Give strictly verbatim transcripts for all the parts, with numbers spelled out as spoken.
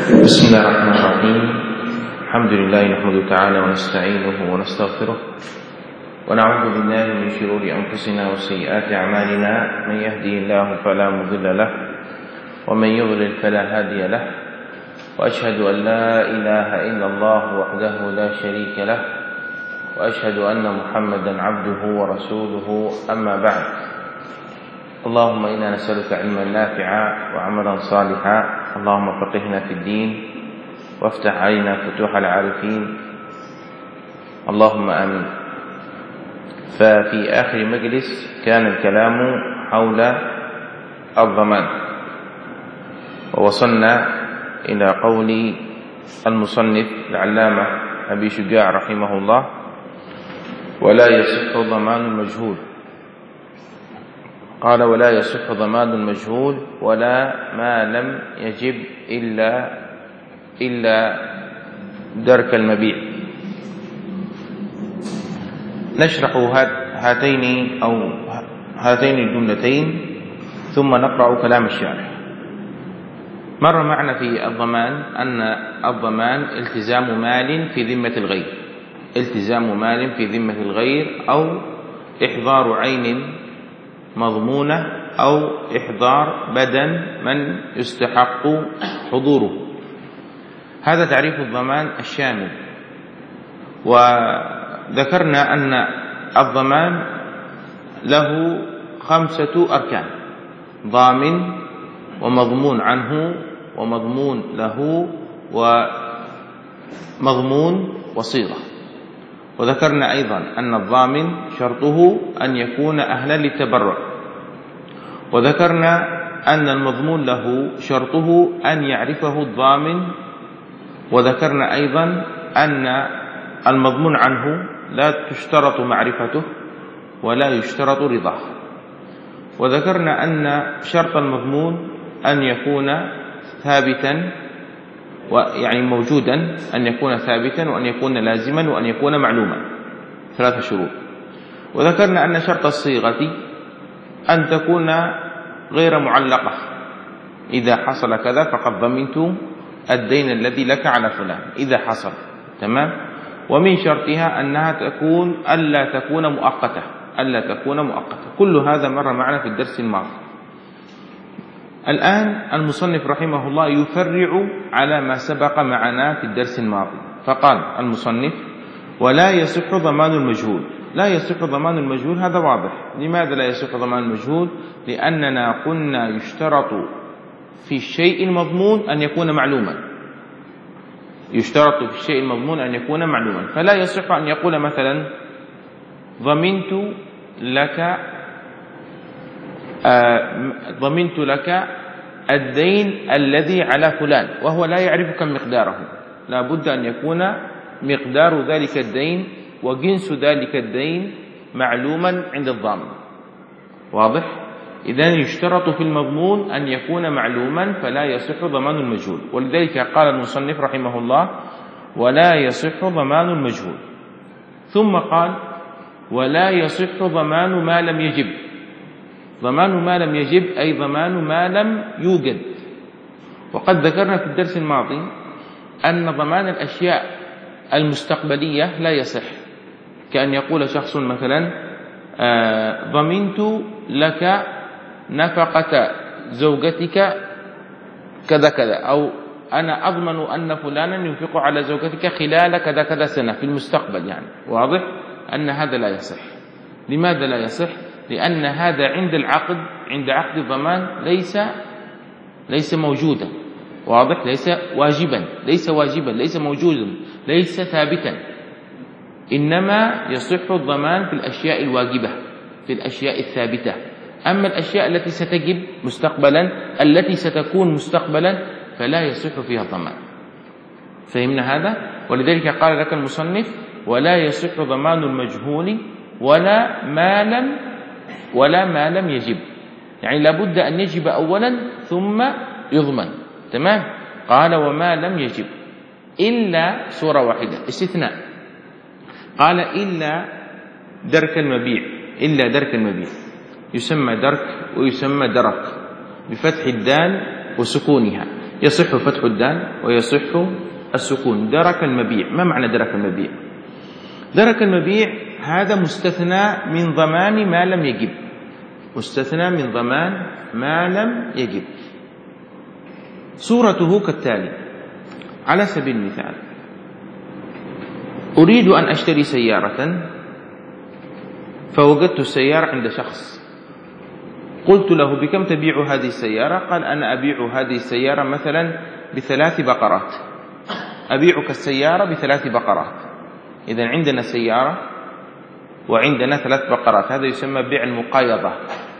بسم الله الرحمن الرحيم. الحمد لله نحمده تعالى ونستعينه ونستغفره ونعوذ بالله من شرور أنفسنا وسيئات أعمالنا. من يهدي الله فلا مضل له ومن يضلل فلا هادي له، وأشهد أن لا إله إلا الله وحده لا شريك له، وأشهد أن محمدا عبده ورسوله. أما بعد، اللهم إنا نسألك علما نافعا وعملا صالحا، اللهم فقهنا في الدين وافتح علينا فتوح العارفين، اللهم آمين. ففي آخر مجلس كان الكلام حول الضمان، ووصلنا إلى قول المصنف العلامة أبي شجاع رحمه الله: ولا يصح ضمان المجهول. قال: ولا يصح ضمان المجهول ولا ما لم يجب إلا إلا درك المبيع. نشرح هاتين أو هاتين الجملتين ثم نقرأ كلام الشارح. مر معنا في الضمان أن الضمان التزام مال في ذمة الغير، التزام مال في ذمة الغير أو إحضار عين مضمونة أو إحضار بدن من يستحق حضوره. هذا تعريف الضمان الشامل. وذكرنا أن الضمان له خمسة أركان: ضامن ومضمون عنه ومضمون له ومضمون وصيغة. وذكرنا أيضا أن الضامن شرطه أن يكون أهلا للتبرع. وذكرنا أن المضمون له شرطه أن يعرفه الضامن. وذكرنا أيضا أن المضمون عنه لا تشترط معرفته ولا يشترط رضاه. وذكرنا أن شرط المضمون أن يكون ثابتا، ويعني موجودا، أن يكون ثابتا وأن يكون لازما وأن يكون معلوما، ثلاثة شروط. وذكرنا أن شرط الصيغة أن تكون غير معلقة، إذا حصل كذا فقد ضمنت الدين الذي لك على فلان إذا حصل، تمام. ومن شرطها أنها تكون ألا تكون مؤقتة، ألا تكون مؤقتة. كل هذا مر معنا في الدرس الماضي. الآن المصنف رحمه الله يفرع على ما سبق معنا في الدرس الماضي، فقال المصنف: ولا يصح ضمان المجهول. لا يصح ضمان المجهول، هذا واضح. لماذا لا يصح ضمان المجهول؟ لأننا قلنا يشترط في الشيء المضمون أن يكون معلوما، يشترط في الشيء المضمون أن يكون معلوما. فلا يصح أن يقول مثلا: ضمنت لك آه ضمنت لك الدين الذي على فلان، وهو لا يعرف كم مقداره. لا بد أن يكون مقدار ذلك الدين وجنس ذلك الدين معلوما عند الضامن. واضح؟ إذن يشترط في المضمون أن يكون معلوما، فلا يصح ضمان المجهول. ولذلك قال المصنف رحمه الله: ولا يصح ضمان المجهول. ثم قال: ولا يصح ضمان ما لم يجب. ضمان ما لم يجب أي ضمان ما لم يوجد. وقد ذكرنا في الدرس الماضي أن ضمان الأشياء المستقبلية لا يصح، كأن يقول شخص مثلا: آه ضمنت لك نفقة زوجتك كذا كذا، أو أنا أضمن أن فلانا ينفق على زوجتك خلال كذا كذا سنة في المستقبل. يعني واضح أن هذا لا يصح. لماذا لا يصح؟ لأن هذا عند العقد، عند عقد الضمان ليس ليس موجودا. واضح؟ ليس واجبا، ليس واجبا، ليس موجودا، ليس ثابتا. إنما يصح الضمان في الأشياء الواجبة، في الأشياء الثابتة. أما الأشياء التي ستجب مستقبلا، التي ستكون مستقبلا، فلا يصح فيها الضمان. فهمنا هذا؟ ولذلك قال لك المصنف: ولا يصح ضمان المجهول ولا ما لم ولا ما لم يجب. يعني لابد أن يجب أولا ثم يضمن، تمام. قال: وما لم يجب إلا صورة واحدة، استثناء. قال: إلا درك المبيع. إلا درك المبيع يسمى درك ويسمى درك بفتح الدال وسكونها. يصح فتح الدال ويصح السكون. درك المبيع، ما معنى درك المبيع؟ درك المبيع هذا مستثنى من ضمان ما لم يجب، مستثنى من ضمان ما لم يجب. صورته كالتالي على سبيل المثال: أريد أن أشتري سيارة فوجدت السيارة عند شخص، قلت له بكم تبيع هذه السيارة؟ قال أنا أبيع هذه السيارة مثلا بثلاث بقرات، أبيعك السيارة بثلاث بقرات. إذن عندنا سيارة وعندنا ثلاث بقرات، هذا يسمى بيع المقايضة،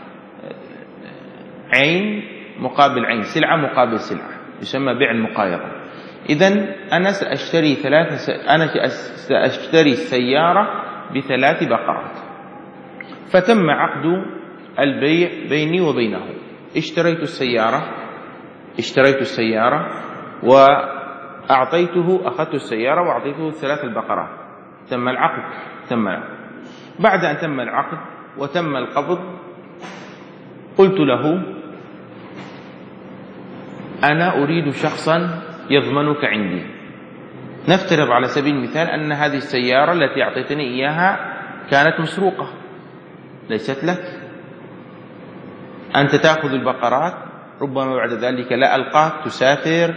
عين مقابل عين، سلعة مقابل سلعة، يسمى بيع المقايضة. إذن أنا سأشتري ثلاث س... أنا سأشتري السيارة بثلاث بقرات، فتم عقد البيع بيني وبينه. اشتريت السيارة اشتريت السيارة وأعطيته، أخذت السيارة وأعطيته ثلاث البقرات، تم العقد تم العقد. بعد أن تم العقد وتم القبض قلت له أنا أريد شخصا يضمنك عندي. نفترض على سبيل المثال أن هذه السيارة التي أعطيتني إياها كانت مسروقة، ليست لك، أنت تأخذ البقرات، ربما بعد ذلك لا ألقاك، تسافر،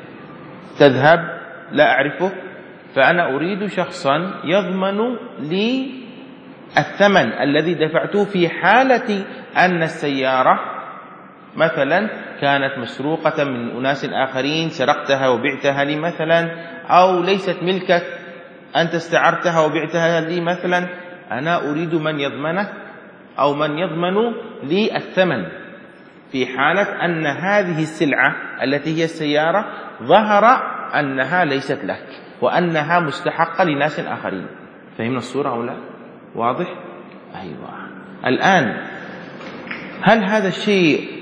تذهب، لا أعرفك، فأنا أريد شخصا يضمن لي الثمن الذي دفعته في حالة أن السيارة مثلا كانت مسروقة من أناس آخرين، سرقتها وبعتها لي مثلا، أو ليست ملكك، أنت استعرتها وبعتها لي مثلا. أنا أريد من يضمنك أو من يضمن لي الثمن في حالة أن هذه السلعة التي هي السيارة ظهر أنها ليست لك وأنها مستحقة لناس آخرين. فهمنا الصورة أو لا؟ واضح؟ أيوة. الآن هل هذا الشيء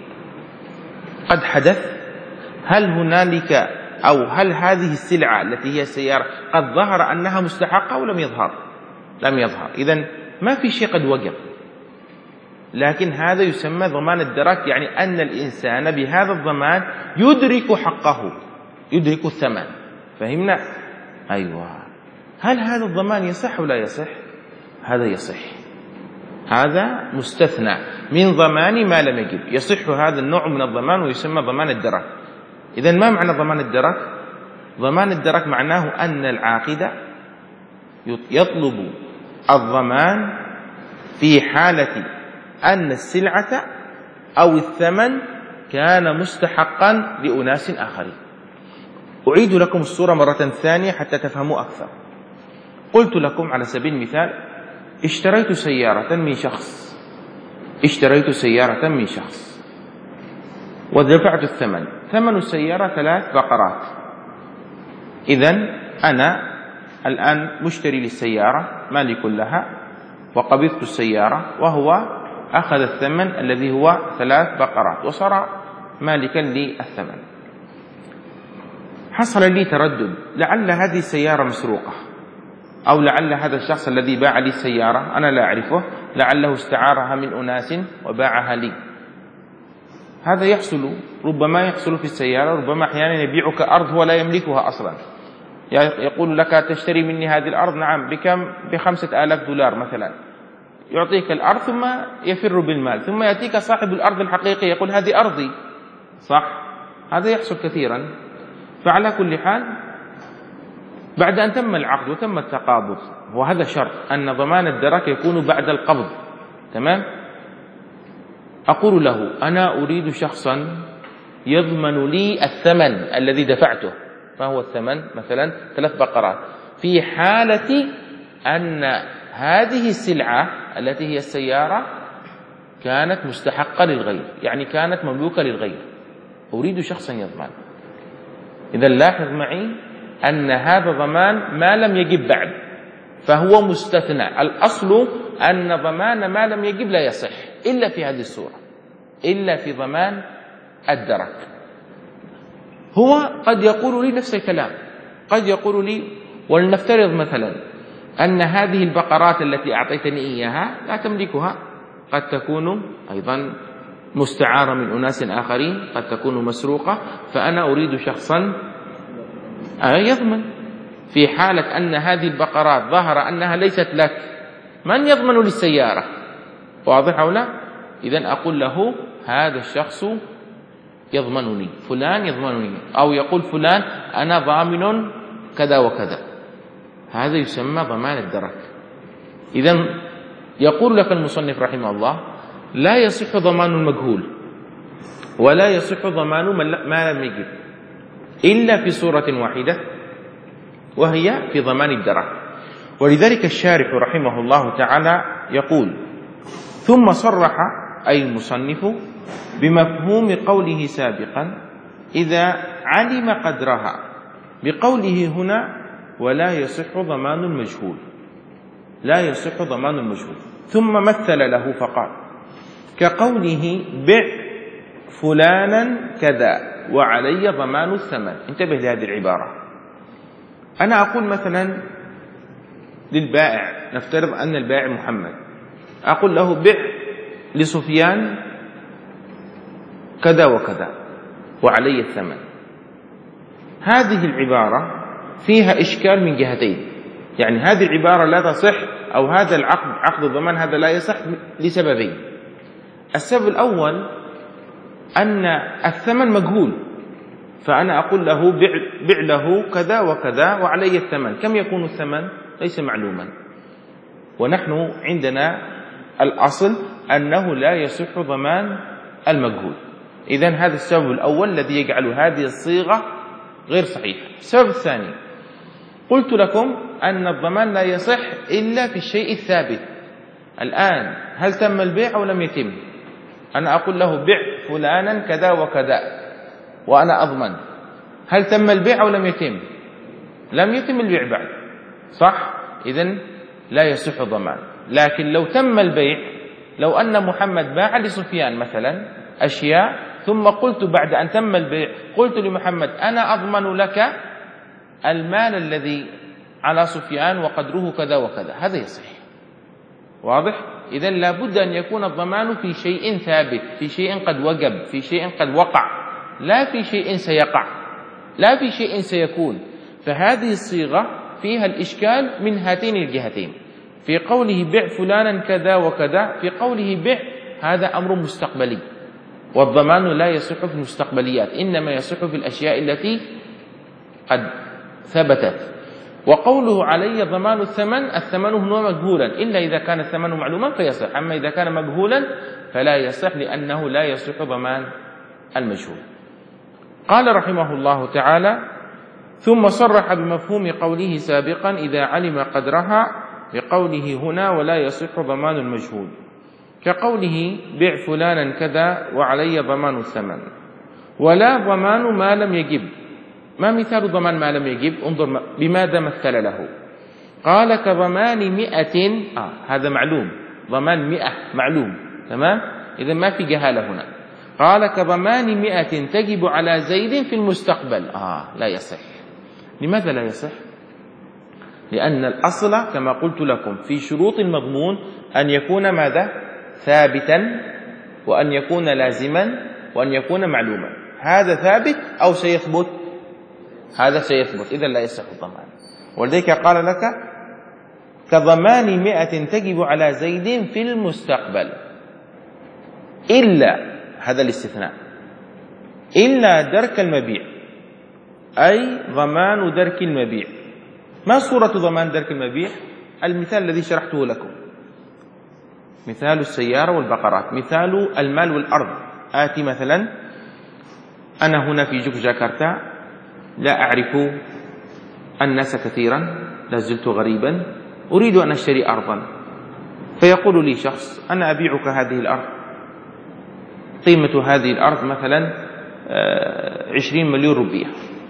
قد حدث؟ هل هنالك أو هل هذه السلعة التي هي السيارة قد ظهر أنها مستحقة أو لم يظهر؟ لم يظهر. إذن ما في شيء قد وجب، لكن هذا يسمى ضمان الدرك، يعني أن الإنسان بهذا الضمان يدرك حقه، يدرك الثمن. فهمنا؟ أيوة. هل هذا الضمان يصح ولا يصح؟ هذا يصح، هذا مستثنى من ضمان ما لم يجب، يصح هذا النوع من الضمان ويسمى ضمان الدرك. إذن ما معنى ضمان الدرك؟ ضمان الدرك معناه أن العاقد يطلب الضمان في حالة أن السلعة أو الثمن كان مستحقا لأناس آخرين. أعيد لكم الصورة مرة ثانية حتى تفهموا أكثر. قلت لكم على سبيل المثال اشتريت سيارة من شخص، اشتريت سيارة من شخص ودفعت الثمن، ثمن السيارة ثلاث بقرات. إذن أنا الآن مشتري للسيارة، مالك لها، وقبضت السيارة وهو أخذ الثمن الذي هو ثلاث بقرات وصار مالكا للثمن. حصل لي تردد، لعل هذه السيارة مسروقة، أو لعل هذا الشخص الذي باع لي السيارة أنا لا أعرفه، لعله استعارها من أناس وباعها لي. هذا يحصل، ربما يحصل في السيارة، ربما أحيانا يبيعك أرض هو لا يملكها أصلا، يقول لك تشتري مني هذه الأرض، نعم، بكم؟ بخمسة آلاف دولار مثلا، يعطيك الأرض ثم يفر بالمال، ثم يأتيك صاحب الأرض الحقيقي يقول هذه أرضي، صح؟ هذا يحصل كثيرا. فعلى كل حال بعد أن تم العقد وتم التقابض، وهذا شرط أن ضمان الدرك يكون بعد القبض، تمام؟ أقول له أنا أريد شخصا يضمن لي الثمن الذي دفعته. ما هو الثمن؟ مثلا ثلاث بقرات، في حالة أن هذه السلعة التي هي السيارة كانت مستحقة للغير، يعني كانت مملوكة للغير، أريد شخصا يضمن. إذا لاحظ معي أن هذا ضمان ما لم يجب بعد، فهو مستثنى. الأصل أن ضمان ما لم يجب لا يصح إلا في هذه الصورة، إلا في ضمان الدرك. هو قد يقول لي نفس الكلام، قد يقول لي ولنفترض مثلا أن هذه البقرات التي أعطيتني إياها لا تملكها، قد تكون أيضا مستعارة من أناس آخرين، قد تكون مسروقة، فأنا أريد شخصا يضمن. في حالة أن هذه البقرات ظهر أنها ليست لك، من يضمن للسيارة؟ واضح أو لا؟ إذن أقول له هذا الشخص يضمنني، فلان يضمنني، أو يقول فلان أنا ضامن كذا وكذا، هذا يسمى ضمان الدرك. إذن يقول لك المصنف رحمه الله لا يصح ضمان المجهول ولا يصح ضمان ما لم يجب إلا في صورة واحدة، وهي في ضمان الدرك. ولذلك الشارح رحمه الله تعالى يقول: ثم صرح أي المصنف بمفهوم قوله سابقا إذا علم قدرها، بقوله هنا ولا يصح ضمان المجهول، لا يصح ضمان المجهول. ثم مثل له فقال: كقوله بع فلانا كذا وعلي ضمان الثمن. انتبه لهذه العبارة. أنا أقول مثلا للبائع، نفترض أن البائع محمد، أقول له بع لسفيان كذا وكذا وعلي الثمن. هذه العبارة فيها إشكال من جهتين، يعني هذه العبارة لا تصح، أو هذا العقد عقد الضمان هذا لا يصح لسببين. السبب الأول أن الثمن مجهول، فأنا أقول له بع, بع له كذا وكذا وعلي الثمن. كم يكون الثمن؟ ليس معلوما، ونحن عندنا الأصل أنه لا يصح ضمان المجهول. إذن هذا السبب الأول الذي يجعل هذه الصيغة غير صحيحة. السبب الثاني، قلت لكم أن الضمان لا يصح إلا في الشيء الثابت. الآن هل تم البيع أو لم يتم؟ أنا أقول له بع فلانا كذا وكذا وأنا أضمن، هل تم البيع أو لم يتم؟ لم يتم البيع بعد، صح؟ إذن لا يصح ضمان. لكن لو تم البيع، لو أن محمد باع لسفيان مثلا أشياء، ثم قلت بعد أن تم البيع قلت لمحمد أنا أضمن لك المال الذي على سفيان وقدره كذا وكذا، هذا يصح. واضح؟ إذن لابد أن يكون الضمان في شيء ثابت، في شيء قد وجب، في شيء قد وقع، لا في شيء سيقع، لا في شيء سيكون. فهذه الصيغة فيها الإشكال من هاتين الجهتين، في قوله بع فلانا كذا وكذا، في قوله بع هذا أمر مستقبلي، والضمان لا يصح في المستقبليات، إنما يصح في الأشياء التي قد ثبتت. وقوله علي ضمان الثمن، الثمن هو مجهولا، إلا إذا كان الثمن معلوما فيصح، أما إذا كان مجهولا فلا يصح، لأنه لا يصح ضمان المجهول. قال رحمه الله تعالى: ثم صرح بمفهوم قوله سابقا إذا علم قدرها، بقوله هنا ولا يصح ضمان المجهول، كقوله بع فلانا كذا وعلي ضمان الثمن. ولا ضمان ما لم يجب. ما مثال ضمان ما لم يجب؟ انظر بماذا مثل له. قال كضمان مئة، آه هذا معلوم، ضمان مئة معلوم، تمام؟ إذا ما في جهالة هنا. قال كضمان مئة تجب على زيد في المستقبل، آه لا يصح. لماذا لا يصح؟ لأن الأصل كما قلت لكم في شروط المضمون أن يكون ماذا؟ ثابتا، وأن يكون لازما، وأن يكون معلوما. هذا ثابت أو سيثبت؟ هذا سيثبت، إذا لا يصح الضمان. ولذلك قال لك كضمان مئة تجب على زيد في المستقبل، إلا هذا الاستثناء، إلا درك المبيع، أي ضمان درك المبيع. ما صورة ضمان درك المبيع؟ المثال الذي شرحته لكم، مثال السيارة والبقرات، مثال المال والأرض. آتي مثلا أنا هنا في جوكجاكرتا، لا أعرف الناس كثيرا، لا زلت غريبا، أريد أن أشتري أرضا، فيقول لي شخص أنا أبيعك هذه الأرض، قيمة هذه الأرض مثلا عشرين مليون روبية،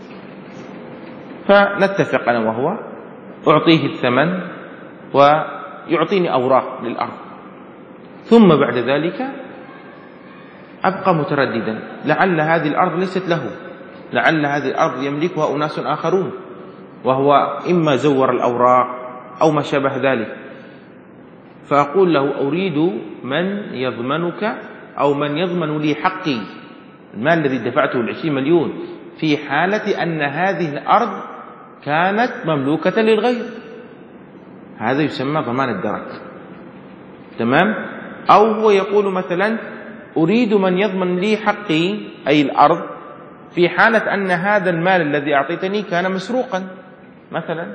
فنتفق أنا وهو، أعطيه الثمن ويعطيني أوراق للأرض، ثم بعد ذلك أبقى مترددا، لعل هذه الأرض ليست له، لعل هذه الأرض يملكها أناس آخرون، وهو إما زور الأوراق أو ما شابه ذلك. فأقول له أريد من يضمنك أو من يضمن لي حقي المال الذي دفعته العشرين مليون في حالة أن هذه الأرض كانت مملوكة للغير، هذا يسمى ضمان الدرك. تمام؟ أو هو يقول مثلا أريد من يضمن لي حقي أي الأرض في حالة أن هذا المال الذي أعطيتني كان مسروقا مثلا،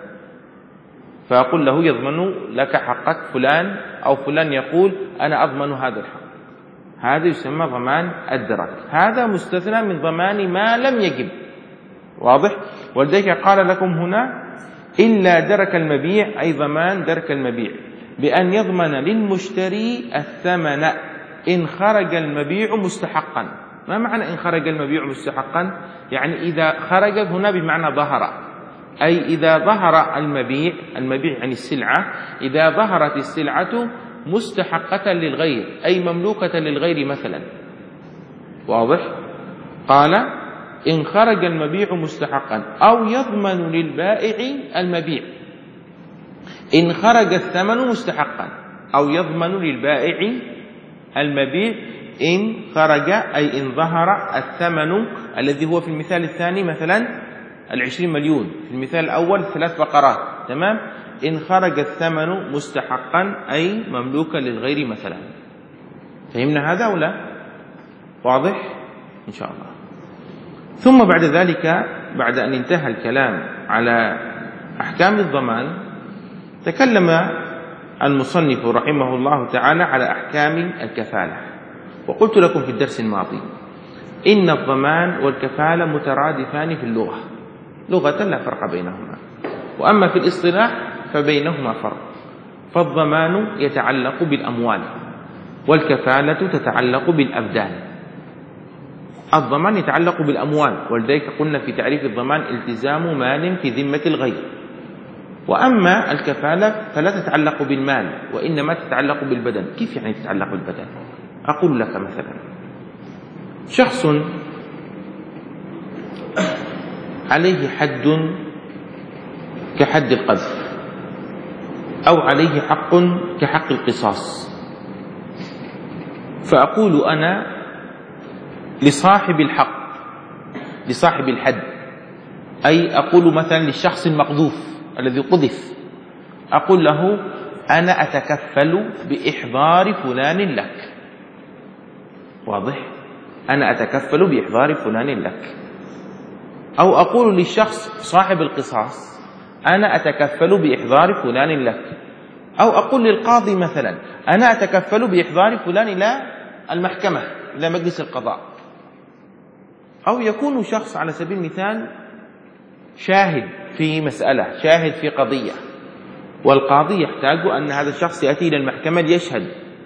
فأقول له يضمن لك حقك فلان، أو فلان يقول أنا أضمن هذا الحق، هذا يسمى ضمان الدرك. هذا مستثنى من ضمان ما لم يجب. واضح؟ ولذلك قال لكم هنا إلا درك المبيع، أي ضمان درك المبيع بأن يضمن للمشتري الثمن إن خرج المبيع مستحقا. ما معنى إن خرج المبيع مستحقا؟ يعني إذا خرج هنا بمعنى ظهر، أي إذا ظهر المبيع، المبيع يعني السلعة، إذا ظهرت السلعة مستحقة للغير أي مملوكة للغير مثلا. واضح؟ قال إن خرج المبيع مستحقا أو يضمن للبائع المبيع إن خرج الثمن مستحقا، أو يضمن للبائع المبيع إن خرج أي إن ظهر الثمن الذي هو في المثال الثاني مثلا العشرين مليون، في المثال الأول ثلاث بقرات. تمام؟ إن خرج الثمن مستحقا أي مملوكا للغير مثلا. فهمنا هذا ولا؟ واضح؟ إن شاء الله. ثم بعد ذلك، بعد أن انتهى الكلام على أحكام الضمان، تكلم المصنف رحمه الله تعالى على أحكام الكفالة. وقلت لكم في الدرس الماضي إن الضمان والكفالة مترادفان في اللغة، لغة لا فرق بينهما، وأما في الاصطلاح فبينهما فرق. فالضمان يتعلق بالأموال والكفالة تتعلق بالأبدان. الضمان يتعلق بالأموال، ولذلك قلنا في تعريف الضمان التزام مال في ذمة الغير. وأما الكفالة فلا تتعلق بالمال وإنما تتعلق بالبدن. كيف يعني تتعلق بالبدن؟ أقول لك مثلا شخص عليه حد كحد القذف، أو عليه حق كحق القصاص، فأقول أنا لصاحب الحق، لصاحب الحد، أي أقول مثلا للشخص المقذوف الذي قذف، أقول له أنا أتكفل بإحضار فلان لك. واضح؟ أنا أتكفل بإحضار فلان لك. أو أقول للشخص صاحب القصاص أنا أتكفل بإحضار فلان لك. أو أقول للقاضي مثلا أنا أتكفل بإحضار فلان إلى المحكمة، إلى مجلس القضاء. أو يكون شخص على سبيل المثال شاهد في مسألة، شاهد في قضية، والقاضي يحتاج أن هذا الشخص يأتي إلى المحكمة ليشهد،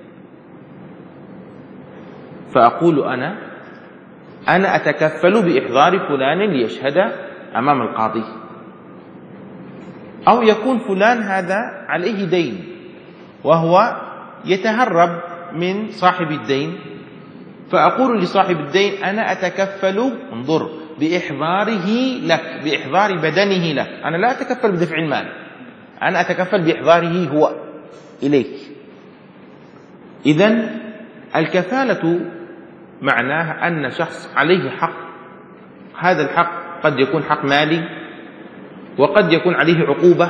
فأقول أنا أنا أتكفل بإحضار فلان ليشهد أمام القاضي. أو يكون فلان هذا عليه دين وهو يتهرب من صاحب الدين، فأقول لصاحب الدين أنا أتكفل، انظر، بإحضاره لك، بإحضار بدنه لك. أنا لا أتكفل بدفع المال، أنا أتكفل بإحضاره هو إليك. إذن الكفالة معناها أن شخص عليه حق، هذا الحق قد يكون حق مالي وقد يكون عليه عقوبة،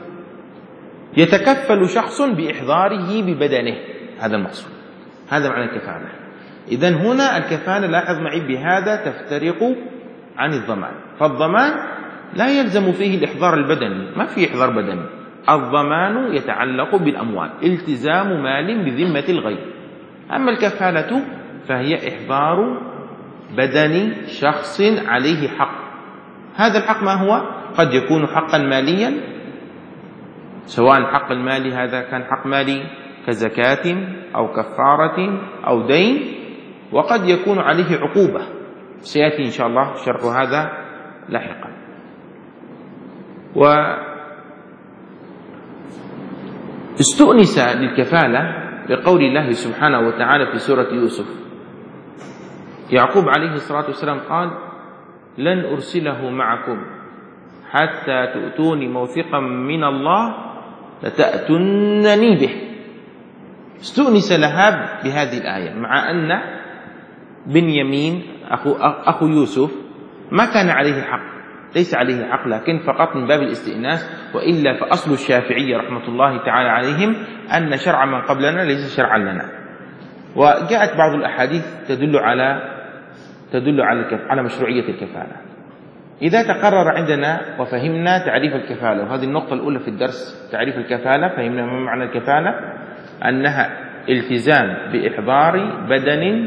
يتكفل شخص بإحضاره ببدنه، هذا المقصود، هذا معنى الكفالة. إذن هنا الكفالة لاحظ معي بهذا تفترق عن الضمان. فالضمان لا يلزم فيه الإحضار البدني، ما فيه إحضار بدني. الضمان يتعلق بالأموال، التزام مال بذمة الغير. أما الكفالة فهي إحضار بدن شخص عليه حق. هذا الحق ما هو؟ قد يكون حقا ماليا، سواء الحق المالي هذا كان حق مالي كزكاة أو كفارة أو دين، وقد يكون عليه عقوبة، سيأتي إن شاء الله شرح هذا لاحقا. واستؤنس للكفالة بقول الله سبحانه وتعالى في سورة يوسف. يعقوب عليه الصلاة والسلام قال لن أرسله معكم حتى تؤتوني موثقا من الله لتأتونني به. استؤنس لها بهذه الآية، مع أن بنيامين أخو, أخو يوسف ما كان عليه حق، ليس عليه حق، لكن فقط من باب الاستئناس، وإلا فأصل الشافعية رحمة الله تعالى عليهم أن شرع من قبلنا ليس شرعا لنا. وجاءت بعض الأحاديث تدل على تدل على على مشروعية الكفالة. إذا تقرر عندنا وفهمنا تعريف الكفالة، وهذه النقطة الأولى في الدرس، تعريف الكفالة، فهمنا ما معنى الكفالة، أنها التزام بإحضار بدن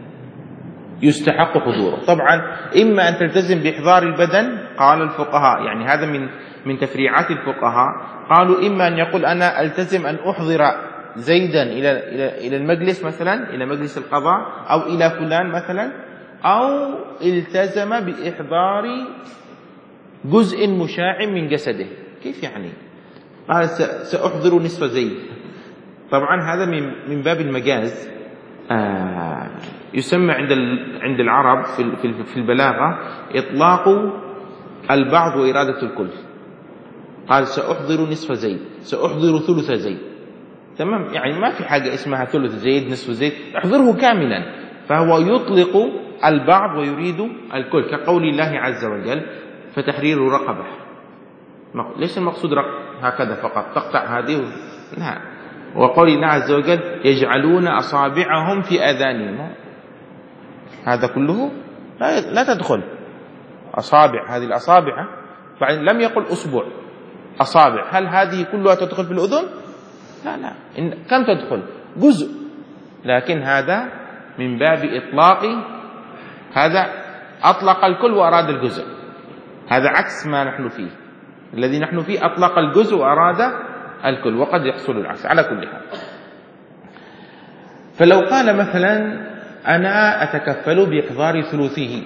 يستحق حضوره. طبعا إما أن تلتزم بإحضار البدن، قال الفقهاء، يعني هذا من من تفريعات الفقهاء، قالوا إما أن يقول أنا ألتزم أن أحضر زيدا إلى إلى إلى المجلس مثلا، إلى مجلس القضاء، أو إلى فلان مثلا، أو التزم بإحضار جزء مشاع من جسده. كيف يعني؟ قال سأحضر نصف زيد. طبعا هذا من من باب المجاز، آه يسمى عند عند العرب في في البلاغة إطلاق البعض وإرادة الكل. قال سأحضر نصف زيد، سأحضر ثلث زيد، تمام؟ يعني ما في حاجة اسمها ثلث زيد نصف زيد، احضره كاملا. فهو يطلق البعض ويريد الكل، كقول الله عز وجل فتحرير رقبة. ليس المقصود رقبة هكذا فقط تقطع هذه، لا. وقول الله عز وجل يجعلون أصابعهم في آذانهم، هذا كله لا تدخل أصابع، هذه الأصابع، بعد لم يقل أصبع، أصابع، هل هذه كلها تدخل في الأذن؟ لا لا، إن كم تدخل؟ جزء، لكن هذا من باب إطلاق، هذا أطلق الكل وأراد الجزء، هذا عكس ما نحن فيه. الذي نحن فيه أطلق الجزء وأراد الكل، وقد يحصل العكس. على كل حال، فلو قال مثلا أنا أتكفل بإحضار ثلثه،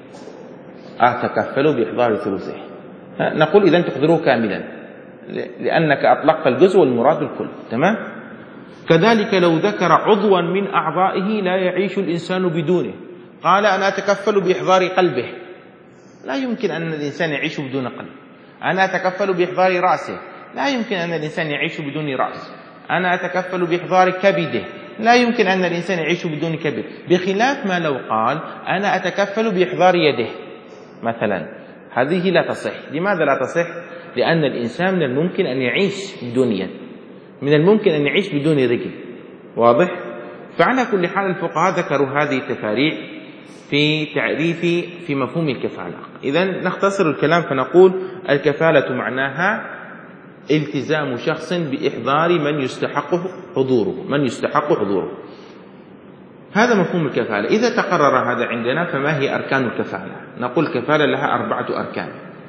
أتكفل بإحضار ثلثه، نقول إذن تحضره كاملا، لأنك أطلقت الجزء والمراد الكل، تمام؟ كذلك لو ذكر عضوا من أعضائه لا يعيش الإنسان بدونه، قال أنا أتكفل بإحضار قلبه، لا يمكن أن الإنسان يعيش بدون قلب. أنا أتكفل بإحضار رأسه، لا يمكن أن الإنسان يعيش بدون رأس. أنا أتكفل بإحضار كبده، لا يمكن أن الإنسان يعيش بدون كبد. بخلاف ما لو قال أنا أتكفل بإحضار يده مثلا، هذه لا تصح. لماذا لا تصح؟ لأن الإنسان من الممكن أن يعيش بدون يد، من الممكن أن يعيش بدون رجل، واضح؟ فعلى كل حال الفقهاء ذكروا هذه التفاريع في تعريف في مفهوم الكفالة. إذن نختصر الكلام فنقول الكفالة معناها التزام شخص بإحضار من يستحق حضوره، من يستحق حضوره، هذا مفهوم الكفالة. إذا تقرر هذا عندنا فما هي أركان الكفالة؟ نقول الكفالة لها أربعة أركان.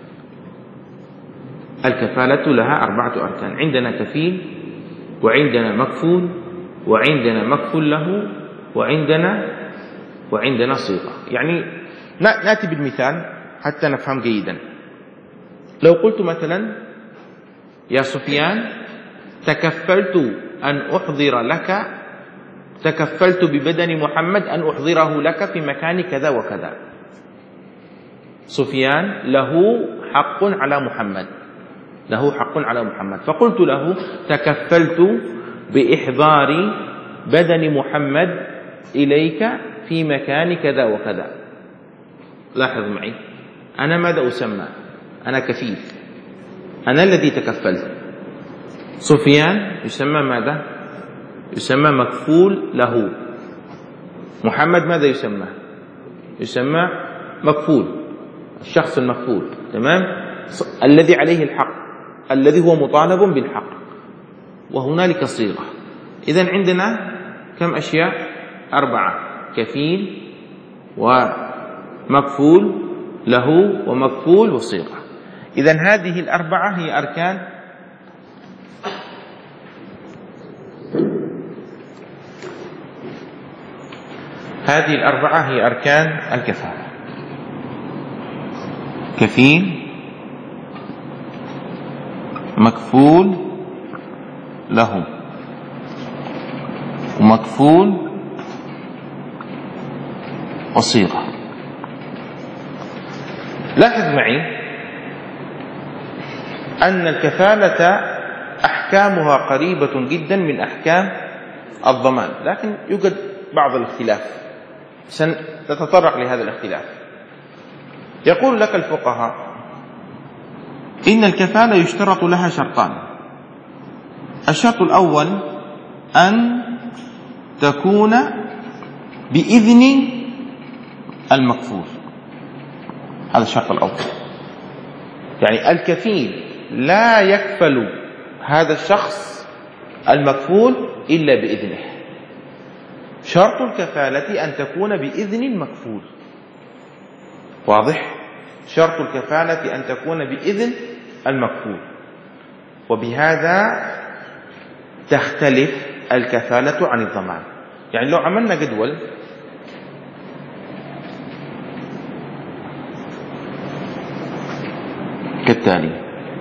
الكفالة لها أربعة أركان، عندنا كفيل، وعندنا مكفول، وعندنا مكفول له، وعندنا وعندنا صيغة. يعني نأتي بالمثال حتى نفهم جيدا. لو قلت مثلا يا سفيان تكفلت أن أحضر لك، تكفلت ببدن محمد أن أحضره لك في مكان كذا وكذا. سفيان له حق على محمد، له حق على محمد، فقلت له تكفلت بإحضار بدن محمد إليك في مكان كذا وكذا. لاحظ معي، أنا ماذا أسمى؟ أنا كفيل، أنا الذي تكفلت. سفيان يسمى ماذا؟ يسمى مكفول له. محمد ماذا يسمى؟ يسمى مكفول، الشخص المكفول، تمام؟ الذي عليه الحق، الذي هو مطالب بالحق. وهنالك صيغة. إذن عندنا كم أشياء؟ أربعة: كفيل ومكفول له ومكفول وصيغة. إذن هذه الأربعة هي أركان هذه الأربعة هي أركان الكفالة: كفيل، مكفول له، ومكفول، وصيغة. لاحظ معي أن الكفالة أحكامها قريبة جدا من أحكام الضمان، لكن يوجد بعض الاختلاف. سنتطرق لهذا الاختلاف. يقول لك الفقهاء إن الكفالة يشترط لها شرطان. الشرط الأول أن تكون بإذن المكفول، هذا الشرط الأول. يعني الكفيل لا يكفل هذا الشخص المكفول إلا بإذنه. شرط الكفالة أن تكون بإذن المكفول. واضح؟ شرط الكفالة أن تكون بإذن المكفول. وبهذا تختلف الكفالة عن الضمان. يعني لو عملنا جدول كالتالي: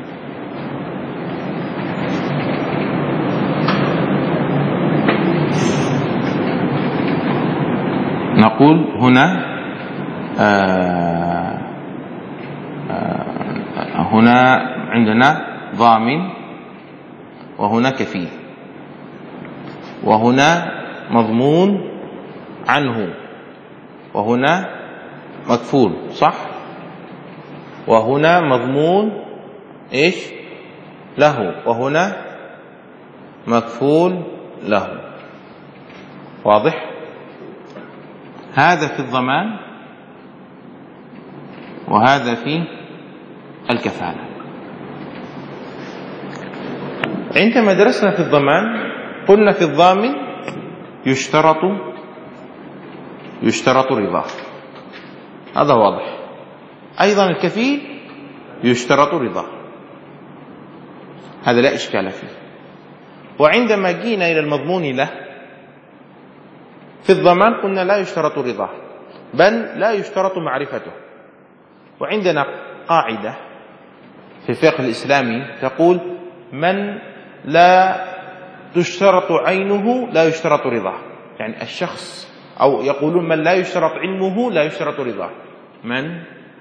نقول هنا آه آه هنا عندنا ضامن، وهنا كفيل، وهنا مضمون عنه، وهنا مكفول، صح؟ وهنا مضمون إيش له، وهنا مكفول له. واضح؟ هذا في الضمان وهذا في الكفالة. عندما درسنا في الضمان قلنا في الضامن يشترط يشترط رضاه، هذا واضح. أيضا الكفيل يشترط رضاه، هذا لا إشكال فيه. وعندما جينا إلى المضمون له في الضمان قلنا لا يشترط رضاه، بل لا يشترط معرفته. وعندنا قاعدة في الفقه الإسلامي تقول: من لا تشترط عينه لا يشترط رضاه. يعني الشخص، أو يقولون من لا يشترط علمه لا يشترط رضاه. من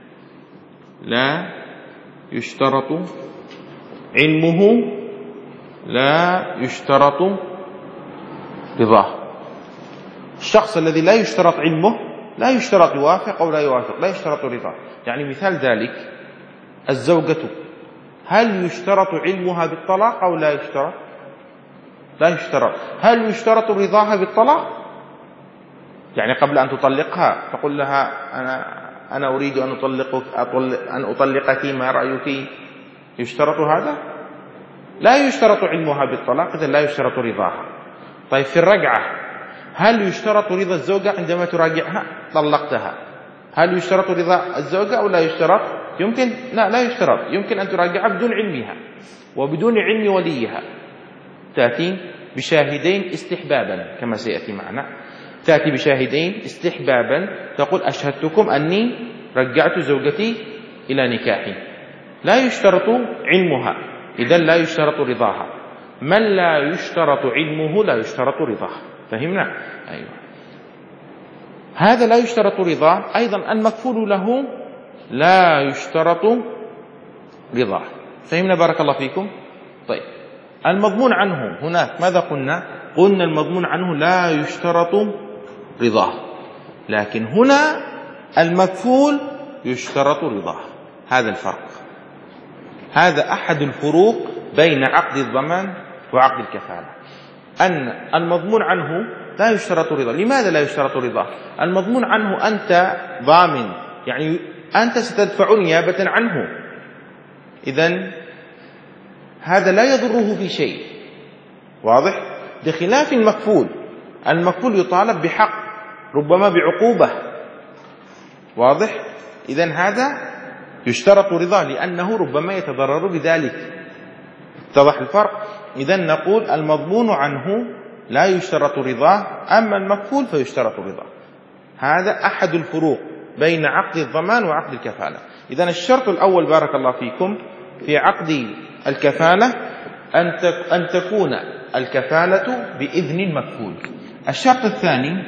لا يشترط علمه لا يشترط رضاه. الشخص الذي لا يشترط علمه لا يشترط يوافق أو لا يوافق، لا يشترط رضاه. يعني مثال ذلك الزوجة، هل يشترط علمها بالطلاق أو لا يشترط؟ لا يشترط. هل يشترط رضاها بالطلاق؟ يعني قبل أن تطلقها تقول لها أنا أنا أريد أن أطلقك أن أطلقك، ما رأيك؟ يشترط هذا؟ لا يشترط علمها بالطلاق، إذا لا يشترط رضاها. طيب في الرجعة هل يشترط رضا الزوجة عندما تراجعها؟ طلقتها، هل يشترط رضا الزوجة أو لا يشترط؟ يمكن لا لا يشترط. يمكن أن تراجعها بدون علمها وبدون علم وليها، تأتي بشاهدين استحبابا كما سيأتي معنا. تأتي بشاهدين استحبابا تقول: أشهدتكم أني رجعت زوجتي إلى نكاحي. لا يشترط علمها، إذن لا يشترط رضاها. من لا يشترط علمه لا يشترط رضاه. فهمنا؟ أيوة. هذا لا يشترط رضاه. أيضا المكفول له لا يشترط رضاه. فهمنا؟ بارك الله فيكم. طيب المضمون عنه هناك ماذا قلنا؟ قلنا المضمون عنه لا يشترط رضاه، لكن هنا المكفول يشترط رضاه. هذا الفرق، هذا أحد الفروق بين عقد الضمان وعقد الكفالة، أن المضمون عنه لا يشترط رضاه. لماذا لا يشترط رضاه؟ المضمون عنه أنت ضامن، يعني أنت ستدفع نيابة عنه، إذن هذا لا يضره في شيء. واضح؟ بخلاف المكفول، المكفول يطالب بحق، ربما بعقوبة. واضح؟ إذن هذا يشترط رضاه لأنه ربما يتضرر بذلك. اتضح الفرق؟ إذن نقول المضمون عنه لا يشترط رضاه، أما المكفول فيشترط رضاه. هذا أحد الفروق بين عقد الضمان وعقد الكفالة. إذن الشرط الأول بارك الله فيكم في عقد الكفالة أن تكون الكفالة بإذن المكفول. الشرط الثاني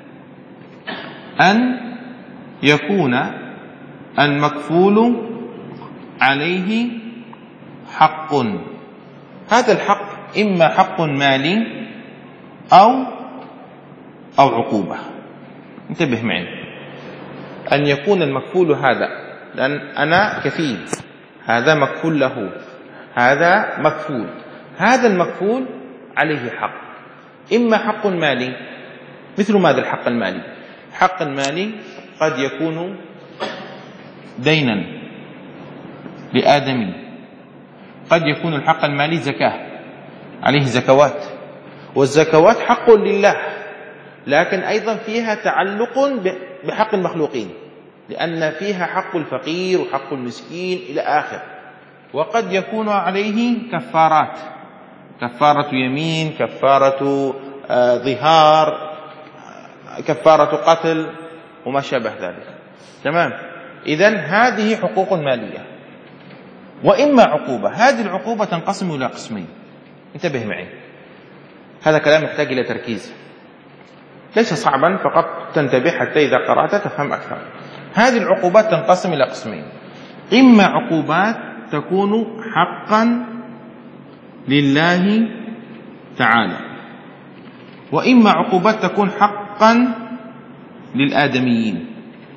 أن يكون المكفول عليه حق. هذا الحق إما حق مالي أو أو عقوبة. انتبه معي، أن يكون المكفول هذا، لأن أنا كفيل، هذا مكفول له، هذا مكفول، هذا المكفول عليه حق، إما حق مالي، مثل ماذا الحق المالي؟ الحق المالي قد يكون دينا لآدمي، قد يكون الحق المالي زكاة، عليه زكوات، والزكوات حق لله، لكن أيضا فيها تعلق بحق المخلوقين، لأن فيها حق الفقير وحق المسكين إلى آخر. وقد يكون عليه كفارات، كفارة يمين، كفارة آه ظهار، كفارة قتل وما شابه ذلك. تمام. إذن هذه حقوق مالية. وإما عقوبة، هذه العقوبة تنقسم إلى قسمين، انتبه معي، هذا كلام يحتاج إلى تركيز، ليس صعبا، فقط تنتبه حتى إذا قرأت تفهم أكثر. هذه العقوبات تنقسم إلى قسمين، إما عقوبات تكون حقا لله تعالى، وإما عقوبات تكون حقا للآدميين.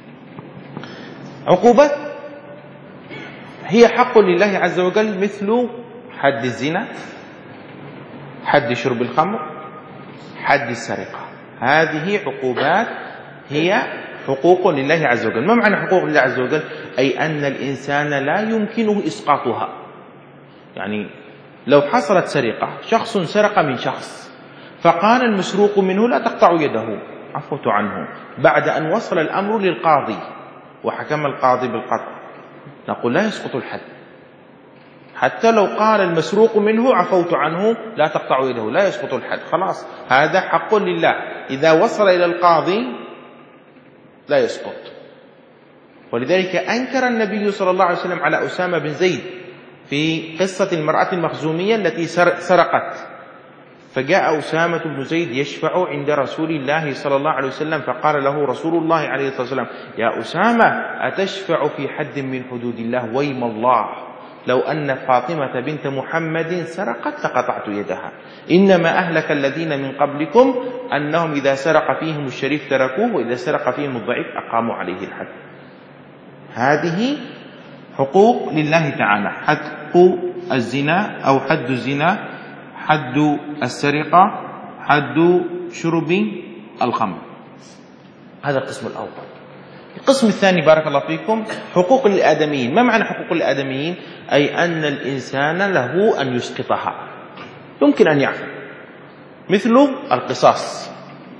عقوبات هي حق لله عز وجل، مثل حد الزنا، حد شرب الخمر، حد السرقة، هذه عقوبات هي حقوق لله عز وجل. ما معنى حقوق لله عز وجل؟ أي أن الإنسان لا يمكنه إسقاطها. يعني لو حصلت سرقة، شخص سرق من شخص فقال المسروق منه لا تقطع يده، عفوت عنه، بعد أن وصل الأمر للقاضي وحكم القاضي بالقطع، نقول لا يسقط الحد، حتى لو قال المسروق منه عفوت عنه لا تقطع يده، لا يسقط الحد، خلاص هذا حق لله، إذا وصل إلى القاضي لا يسقط. ولذلك أنكر النبي صلى الله عليه وسلم على أسامة بن زيد في قصة المرأة المخزومية التي سرقت، فجاء أسامة بن زيد يشفع عند رسول الله صلى الله عليه وسلم، فقال له رسول الله عليه الصلاة والسلام: يا أسامة أتشفع في حد من حدود الله؟ ويم الله لو أن فاطمة بنت محمد سرقت لقطعت يدها، إنما أهلك الذين من قبلكم أنهم إذا سرق فيهم الشريف تركوه، وإذا سرق فيهم الضعيف أقاموا عليه الحد. هذه حقوق لله تعالى، حق الزنا أو حد الزنا، حد السرقة، حد شرب الخمر، هذا القسم الأول. القسم الثاني بارك الله فيكم حقوق الآدميين. ما معنى حقوق الآدميين؟ أي أن الإنسان له أن يسقطها، يمكن أن يعفو، مثل القصاص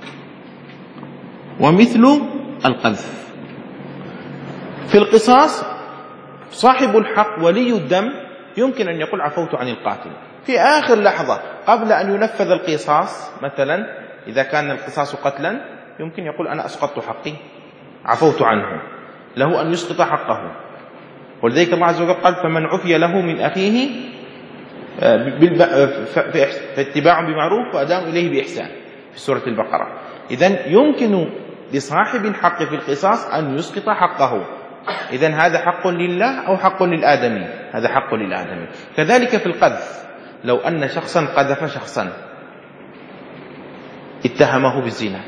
ومثل القذف. في القصاص صاحب الحق ولي الدم يمكن أن يقول عفوت عن القاتل في آخر لحظة قبل أن ينفذ القصاص، مثلا إذا كان القصاص قتلا يمكن يقول أنا أسقطت حقي، عفوت عنه، له أن يسقط حقه. ولذلك الله عز وجل قال: فمن عفي له من أخيه فاتباع بمعروف وأداء إليه بإحسان في سورة البقرة. إذن يمكن لصاحب الحق في القصاص أن يسقط حقه، إذن هذا حق لله أو حق للآدمي، هذا حق للآدمي. كذلك في القذف، لو أن شخصا قذف شخصا اتهمه بالزنا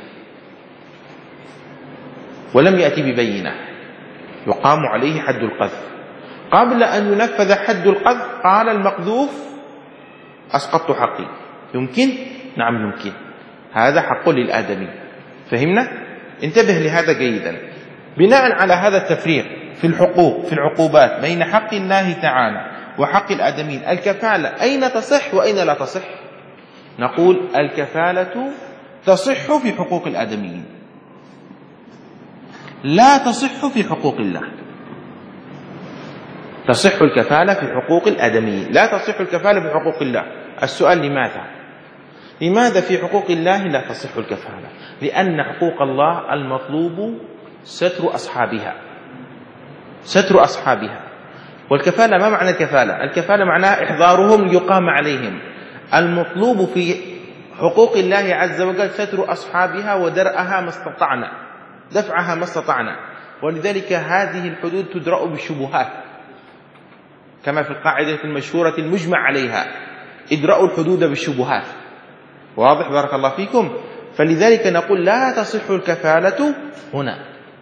ولم يأتي ببينة، يقام عليه حد القذف. قبل أن ينفذ حد القذف قال المقذوف أسقطت حقي، يمكن؟ نعم يمكن، هذا حق للآدمي. فهمنا؟ انتبه لهذا جيدا. بناء على هذا التفريق في الحقوق في العقوبات بين حق الله تعالى وحق الآدمين، الكفالة أين تصح وأين لا تصح؟ نقول الكفالة تصح في حقوق الآدميين، لا تصح في حقوق الله. تصح الكفالة في حقوق الآدميين، لا تصح الكفالة في حقوق الله. السؤال لماذا؟ لماذا في حقوق الله لا تصح الكفالة؟ لأن حقوق الله المطلوب ستر أصحابها، ستر أصحابها. والكفالة ما معنى الكفالة؟ الكفالة معناها إحضارهم ليقام عليهم. المطلوب في حقوق الله عز وجل ستر أصحابها ودرءها ما استطعنا، دفعها ما استطعنا. ولذلك هذه الحدود تدرأ بالشبهات، كما في القاعدة المشهورة المجمع عليها: ادرأوا الحدود بالشبهات. واضح بارك الله فيكم؟ فلذلك نقول لا تصح الكفالة هنا،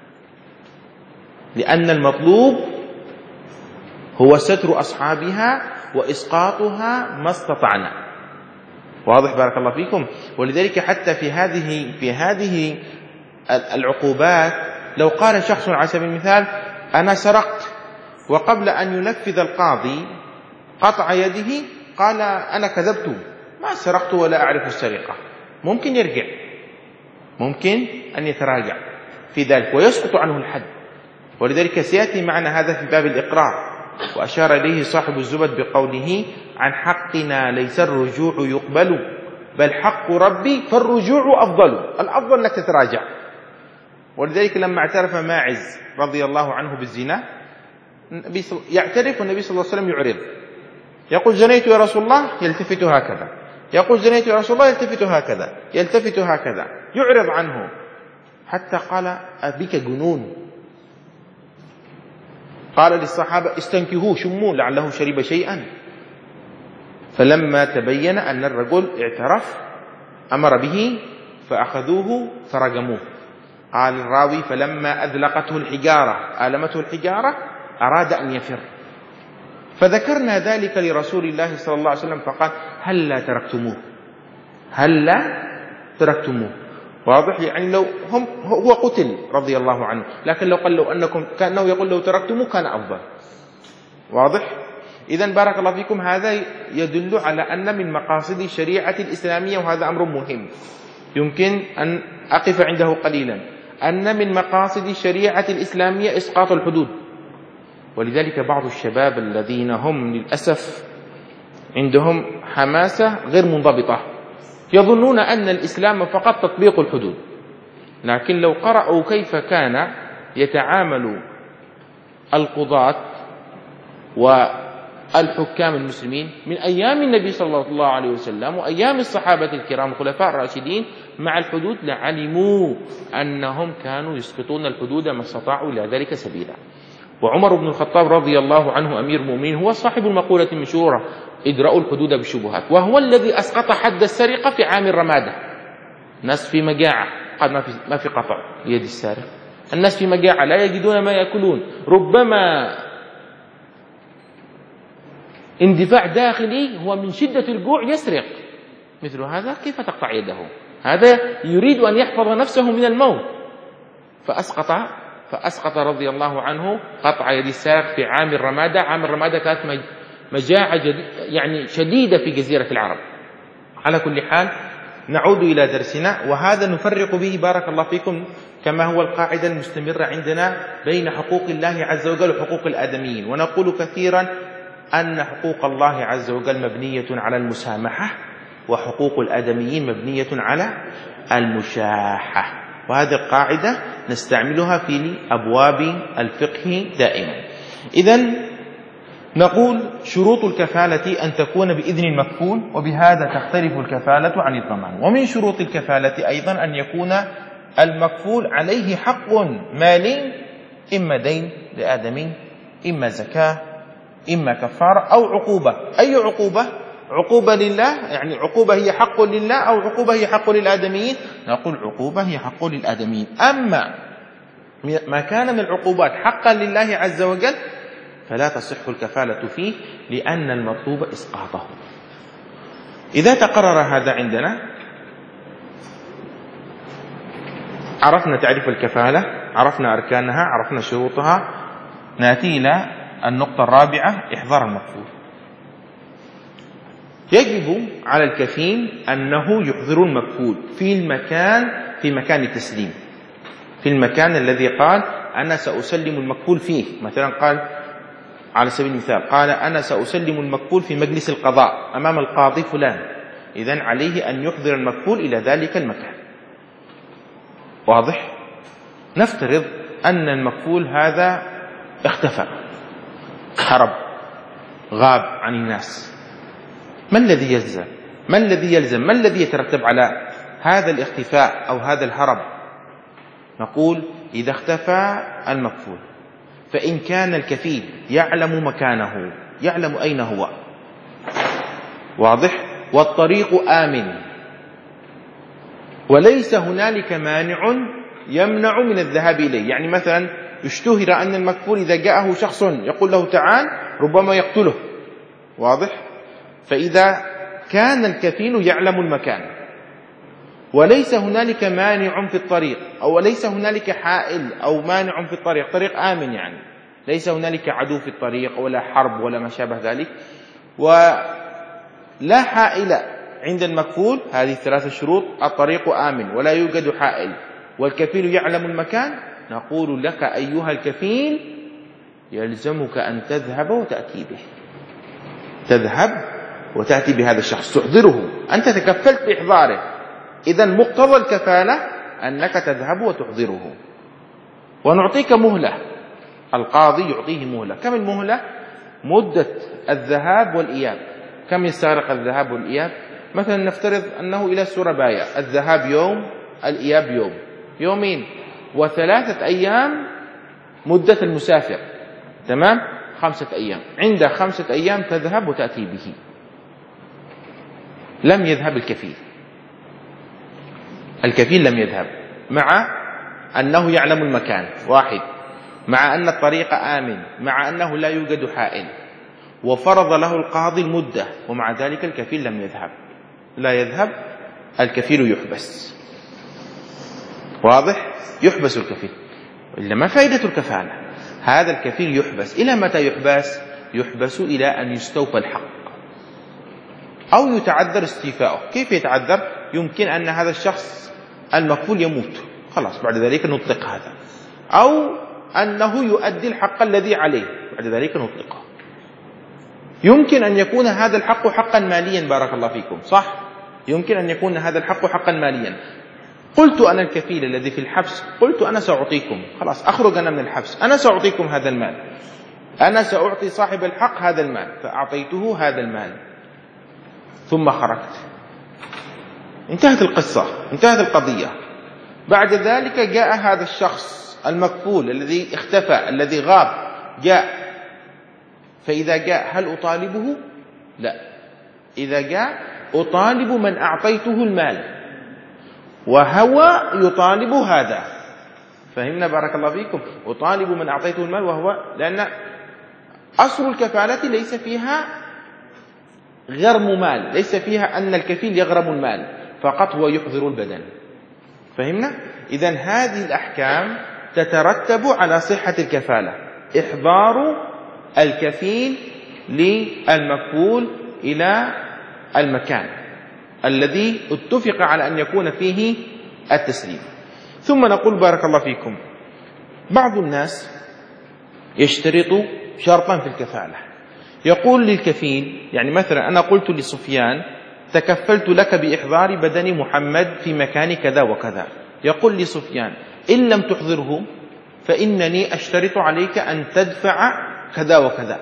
لأن المطلوب هو ستر أصحابها وإسقاطها ما استطعنا. واضح بارك الله فيكم. ولذلك حتى في هذه في هذه العقوبات لو قال شخص على سبيل المثال أنا سرقت، وقبل أن ينفذ القاضي قطع يده قال أنا كذبت ما سرقت ولا أعرف السرقة، ممكن يرجع، ممكن أن يتراجع في ذلك ويسقط عنه الحد. ولذلك سيأتي معنا هذا في باب الإقرار، وأشار إليه صاحب الزبد بقوله عن حقنا ليس الرجوع يقبل بل حق ربي فالرجوع أفضل، الأفضل أنك تتراجع. ولذلك لما اعترف ماعز رضي الله عنه بالزنا يعترف والنبي صلى الله عليه وسلم يعرض، يقول زنيت يا رسول الله، يلتفت هكذا، يقول زنيت يا رسول الله، يلتفت هكذا، يلتفت هكذا، يعرض عنه حتى قال أبيك جنون. قال للصحابة استنكهوه شموه لعله شرب شيئا. فلما تبين أن الرجل اعترف أمر به فأخذوه فرجموه. قال الراوي فلما أذلقته الحجارة آلمته الحجارة أراد أن يفر، فذكرنا ذلك لرسول الله صلى الله عليه وسلم فقال هل لا تركتموه، هل لا تركتموه. واضح؟ يعني لو هم هو قتل رضي الله عنه، لكن لو قال لو أنكم كأنه يقول لو تركتموه كان أفضل. واضح؟ إذن بارك الله فيكم هذا يدل على أن من مقاصد الشريعة الإسلامية، وهذا أمر مهم يمكن أن أقف عنده قليلا، أن من مقاصد الشريعة الإسلامية إسقاط الحدود. ولذلك بعض الشباب الذين هم للأسف عندهم حماسة غير منضبطة يظنون أن الإسلام فقط تطبيق الحدود، لكن لو قرأوا كيف كان يتعامل القضاة والحكام المسلمين من أيام النبي صلى الله عليه وسلم وأيام الصحابة الكرام الخلفاء الراشدين مع الحدود لعلموا أنهم كانوا يسقطون الحدود ما استطاعوا إلى ذلك سبيلا. وعمر بن الخطاب رضي الله عنه أمير المؤمنين هو صاحب المقولة المشهورة ادرأوا الحدود بالشبهات، وهو الذي أسقط حد السرقة في عام الرمادة. الناس في مجاعة، قد ما في ما في قطع يد السارق، الناس في مجاعة لا يجدون ما يأكلون، ربما اندفاع داخلي هو من شدة الجوع يسرق، مثل هذا كيف تقطع يده؟ هذا يريد أن يحفظ نفسه من الموت، فأسقط فأسقط رضي الله عنه قطع يد السارق في عام الرمادة. عام الرمادة كانت مجاعة يعني شديدة في جزيرة العرب. على كل حال نعود إلى درسنا، وهذا نفرق به بارك الله فيكم كما هو القاعدة المستمرة عندنا بين حقوق الله عز وجل وحقوق الآدميين. ونقول كثيرا أن حقوق الله عز وجل مبنية على المسامحة، وحقوق الآدميين مبنية على المشاحة، وهذه القاعدة نستعملها في أبواب الفقه دائما. إذن نقول شروط الكفالة أن تكون بإذن المكفول، وبهذا تختلف الكفالة عن الضمان. ومن شروط الكفالة أيضا أن يكون المكفول عليه حق مالي، إما دين لآدمي، إما زكاة، إما كفارة أو عقوبة. أي عقوبة؟ عقوبة لله، يعني عقوبة هي حق لله، أو عقوبة هي حق للآدميين. نقول عقوبة هي حق للآدميين. أما ما كان من العقوبات حقا لله عز وجل فلا تصح الكفالة فيه، لأن المطلوب إسقاطه. إذا تقرر هذا عندنا عرفنا تعريف الكفالة، عرفنا أركانها، عرفنا شروطها، نأتي إلى النقطة الرابعة إحضار المكفول. يجب على الكفيل أنه يحضر المكفول في المكان في مكان التسليم، في المكان الذي قال أنا سأسلم المكفول فيه. مثلا قال على سبيل المثال قال أنا سأسلم المكفول في مجلس القضاء أمام القاضي فلان، إذن عليه أن يحضر المكفول إلى ذلك المكان. واضح؟ نفترض أن المكفول هذا اختفى، هرب، غاب عن الناس، ما الذي يلزم؟ ما الذي يلزم؟ ما الذي يترتب على هذا الاختفاء أو هذا الهرب؟ نقول إذا اختفى المكفول فإن كان الكفيل يعلم مكانه، يعلم أين هو، واضح، والطريق آمن، وليس هنالك مانع يمنع من الذهاب إليه. يعني مثلا اشتهر أن المكفول إذا جاءه شخص يقول له تعال ربما يقتله، واضح؟ فإذا كان الكفيل يعلم المكان وليس هنالك مانع في الطريق، أو ليس هنالك حائل أو مانع في الطريق، طريق آمن يعني ليس هنالك عدو في الطريق ولا حرب ولا ما شابه ذلك، ولا حائل عند المكفول، هذه ثلاثة شروط: الطريق آمن ولا يوجد حائل والكفيل يعلم المكان، نقول لك أيها الكفيل يلزمك أن تذهب وتأتي به، تذهب وتأتي بهذا الشخص تحضره، أنت تكفلت بإحضاره، إذن مقتضى الكفالة أنك تذهب وتحضره. ونعطيك مهلة، القاضي يعطيه مهلة. كم المهلة؟ مدة الذهاب والإياب. كم يستغرق الذهاب والإياب؟ مثلا نفترض أنه إلى سوربايا الذهاب يوم، الإياب يوم، يومين وثلاثة أيام مدة المسافر، تمام؟ خمسة أيام. عند خمسة أيام تذهب وتأتي به. لم يذهب الكفيل، الكفيل لم يذهب، مع أنه يعلم المكان، واحد، مع أن الطريق آمن، مع أنه لا يوجد حائل، وفرض له القاضي المدة، ومع ذلك الكفيل لم يذهب. لا يذهب، الكفيل يحبس، واضح؟ يحبس الكفيل. إلا ما فائدة الكفالة؟ هذا الكفيل يحبس إلى متى يحبس؟ يحبس إلى أن يستوفى الحق أو يتعذر استيفاؤه. كيف يتعذر؟ يمكن أن هذا الشخص المكفول يموت، خلاص بعد ذلك نطلق هذا، أو أنه يؤدي الحق الذي عليه، بعد ذلك نطلقه. يمكن أن يكون هذا الحق حقا ماليا، بارك الله فيكم، صح؟ يمكن أن يكون هذا الحق حقا ماليا. قلت أنا الكفيل الذي في الحبس، قلت أنا سأعطيكم، خلاص أخرج أنا من الحبس، أنا سأعطيكم هذا المال، أنا سأعطي صاحب الحق هذا المال، فأعطيته هذا المال ثم خرجت، انتهت القصة، انتهت القضية. بعد ذلك جاء هذا الشخص المكفول الذي اختفى، الذي غاب، جاء، فإذا جاء هل أطالبه؟ لا. إذا جاء أطالب من أعطيته المال، وهو يطالب هذا. فهمنا بارك الله فيكم؟ أطالب من أعطيته المال وهو، لأن أصل الكفالة ليس فيها غرم مال، ليس فيها أن الكفيل يغرم المال، فقط هو يحضر البدن. فهمنا؟ إذن هذه الأحكام تترتب على صحة الكفالة: إحضار الكفيل للمكفول إلى المكان الذي اتفق على أن يكون فيه التسليم. ثم نقول بارك الله فيكم، بعض الناس يشترط شرطا في الكفالة، يقول للكفيل، يعني مثلا أنا قلت لسفيان تكفلت لك بإحضار بدن محمد في مكان كذا وكذا، يقول لسفيان إن لم تحضره فإنني أشترط عليك أن تدفع كذا وكذا،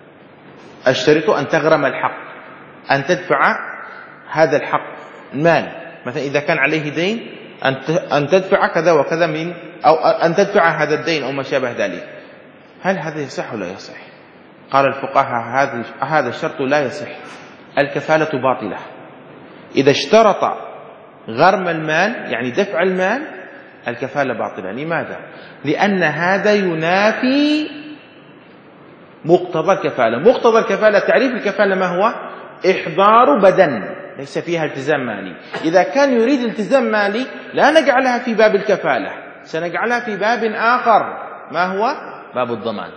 أشترط أن تغرم الحق، أن تدفع هذا الحق المال، مثلا إذا كان عليه دين أن تدفع كذا وكذا من، أو أن تدفع هذا الدين أو ما شابه ذلك. هل هذا يصح ولا يصح؟ قال الفقهاء هذا الشرط لا يصح، الكفالة باطلة. إذا اشترط غرم المال يعني دفع المال، الكفالة باطلة. لماذا؟ لأن هذا ينافي مقتضى الكفالة. مقتضى الكفالة، تعريف الكفالة ما هو؟ إحضار بدن ليس فيها التزام مالي. إذا كان يريد التزام مالي لا نجعلها في باب الكفالة، سنجعلها في باب آخر، ما هو؟ باب الضمان.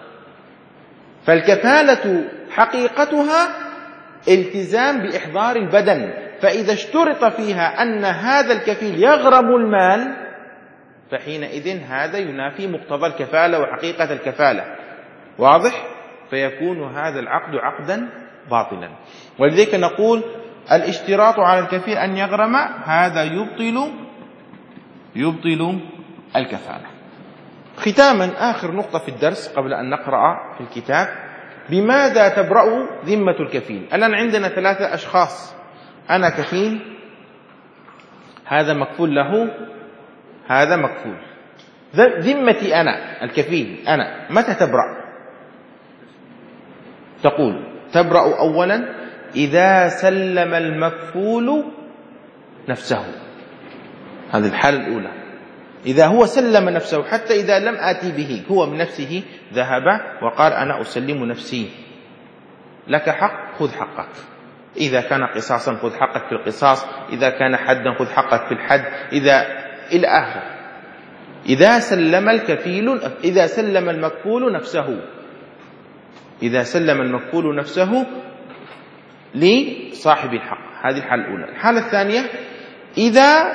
فالكفالة حقيقتها التزام بإحضار البدن، فإذا اشترط فيها أن هذا الكفيل يغرم المال فحينئذ هذا ينافي مقتضى الكفالة وحقيقة الكفالة، واضح؟ فيكون هذا العقد عقدا باطلا. ولذلك نقول الاشتراط على الكفيل أن يغرم هذا يبطل يبطل الكفالة. ختاما آخر نقطة في الدرس قبل أن نقرأ في الكتاب: بماذا تبرأ ذمة الكفيل؟ الآن عندنا ثلاثة أشخاص، أنا كفيل، هذا مكفول له، هذا مكفول. ذمتي أنا الكفيل، أنا متى تبرأ؟ تقول تبرأ أولا إذا سلم المكفول نفسه. هذه الحالة الأولى. إذا هو سلم نفسه حتى إذا لم آتي به، هو من نفسه ذهب وقال أنا أسلم نفسي، لك حق خذ حقك، إذا كان قصاصا خذ حقك في القصاص، إذا كان حدا خذ حقك في الحد، إذا إلى آخره. إذا سلم الكفيل، إذا سلم المكفول نفسه، إذا سلم المكفول نفسه لصاحب الحق، هذه الحالة الأولى. الحالة الثانية إذا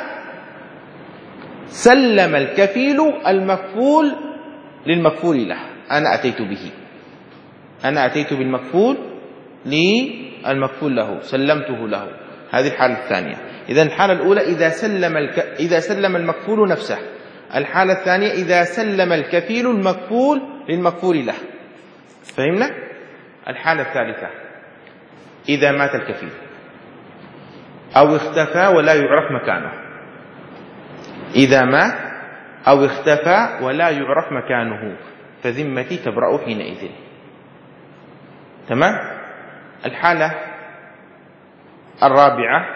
سلم الكفيل المكفول للمكفول له، أنا أتيت به، أنا أتيت بالمكفول للمكفول له، سلمته له، هذه الحالة الثانية. إذن الحالة الأولى إذا سلم الك... إذا سلم المكفول نفسه. الحالة الثانية إذا سلم الكفيل المكفول للمكفول له. فهمنا؟ الحالة الثالثة إذا مات الكفيل أو اختفى ولا يعرف مكانه، إذا مات أو اختفى ولا يعرف مكانه فذمتي تبرأ حينئذ. تمام؟ الحالة الرابعة